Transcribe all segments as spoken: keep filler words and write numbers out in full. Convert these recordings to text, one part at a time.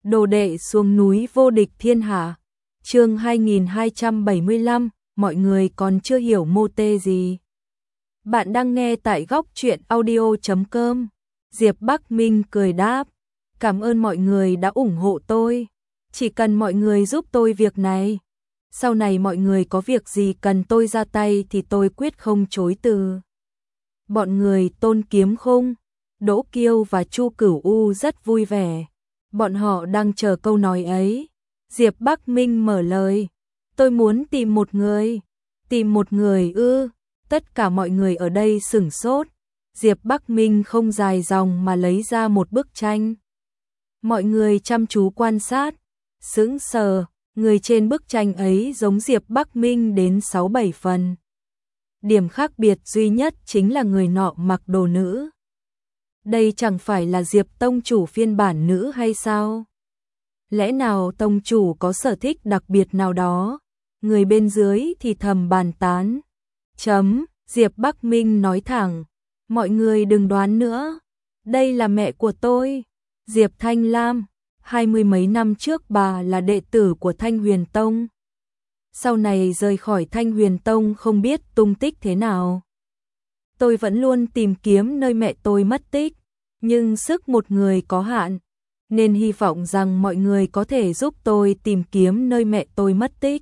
Đồ đệ xuống núi vô địch thiên hạ. Chương hai nghìn hai trăm bảy mươi lăm, mọi người còn chưa hiểu mô tê gì. Bạn đang nghe tại góc truyện audio chấm com. Diệp Bắc Minh cười đáp, cảm ơn mọi người đã ủng hộ tôi. Chỉ cần mọi người giúp tôi việc này, sau này mọi người có việc gì cần tôi ra tay thì tôi quyết không chối từ. Bọn người Tôn Kiếm Khung, Đỗ Kiêu và Chu Cửu U rất vui vẻ. Bọn họ đang chờ câu nói ấy. Diệp Bắc Minh mở lời, tôi muốn tìm một người. Tìm một người ư? Tất cả mọi người ở đây sửng sốt. Diệp Bắc Minh không dài dòng mà lấy ra một bức tranh. Mọi người chăm chú quan sát, sững sờ, người trên bức tranh ấy giống Diệp Bắc Minh đến sáu bảy phần. Điểm khác biệt duy nhất chính là người nọ mặc đồ nữ. Đây chẳng phải là Diệp tông chủ phiên bản nữ hay sao? Lẽ nào tông chủ có sở thích đặc biệt nào đó? Người bên dưới thì thầm bàn tán. Chấm, Diệp Bắc Minh nói thẳng, mọi người đừng đoán nữa. Đây là mẹ của tôi, Diệp Thanh Lam. Hai mươi mấy năm trước bà là đệ tử của Thanh Huyền Tông. Sau này rời khỏi Thanh Huyền Tông không biết tung tích thế nào. Tôi vẫn luôn tìm kiếm nơi mẹ tôi mất tích, nhưng sức một người có hạn, nên hy vọng rằng mọi người có thể giúp tôi tìm kiếm nơi mẹ tôi mất tích.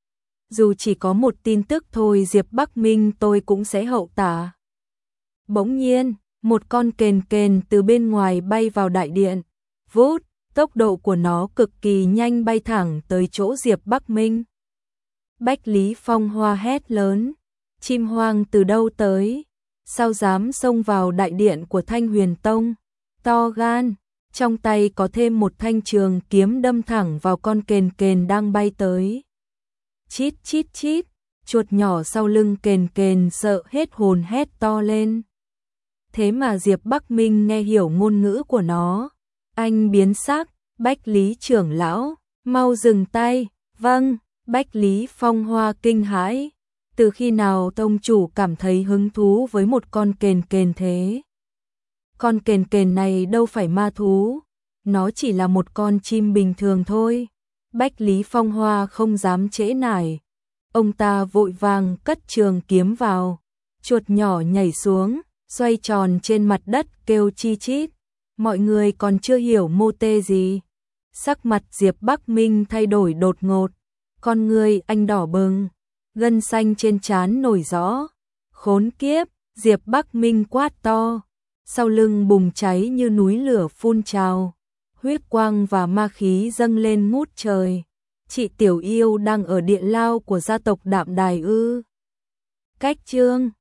Dù chỉ có một tin tức thôi Diệp Bắc Minh tôi cũng sẽ hậu tả. Bỗng nhiên, một con kền kền từ bên ngoài bay vào đại điện. Vút, tốc độ của nó cực kỳ nhanh bay thẳng tới chỗ Diệp Bắc Minh. Bách Lý Phong Hoa hét lớn, chim hoang từ đâu tới? Sao dám xông vào đại điện của Thanh Huyền Tông? To gan, trong tay có thêm một thanh trường kiếm đâm thẳng vào con kền kền đang bay tới. Chít chít chít, chuột nhỏ sau lưng kền kền sợ hết hồn hét to lên. Thế mà Diệp Bắc Minh nghe hiểu ngôn ngữ của nó. Anh biến sắc, Bách Lý trưởng lão, mau dừng tay. Vâng, Bách Lý Phong Hoa kinh hãi. Từ khi nào tông chủ cảm thấy hứng thú với một con kền kền thế? Con kền kền này đâu phải ma thú, nó chỉ là một con chim bình thường thôi. Bách Lý Phong Hoa không dám trễ nải. Ông ta vội vàng cất trường kiếm vào. Chuột nhỏ nhảy xuống, xoay tròn trên mặt đất kêu chi chít. Mọi người còn chưa hiểu mô tê gì. Sắc mặt Diệp Bắc Minh thay đổi đột ngột. Con người anh đỏ bừng, gân xanh trên trán nổi rõ. Khốn kiếp, Diệp Bắc Minh quát to. Sau lưng bùng cháy như núi lửa phun trào. Huyết quang và ma khí dâng lên ngút trời. Chị Tiểu Yêu đang ở địa lao của gia tộc Đạm Đài ư? Cách chương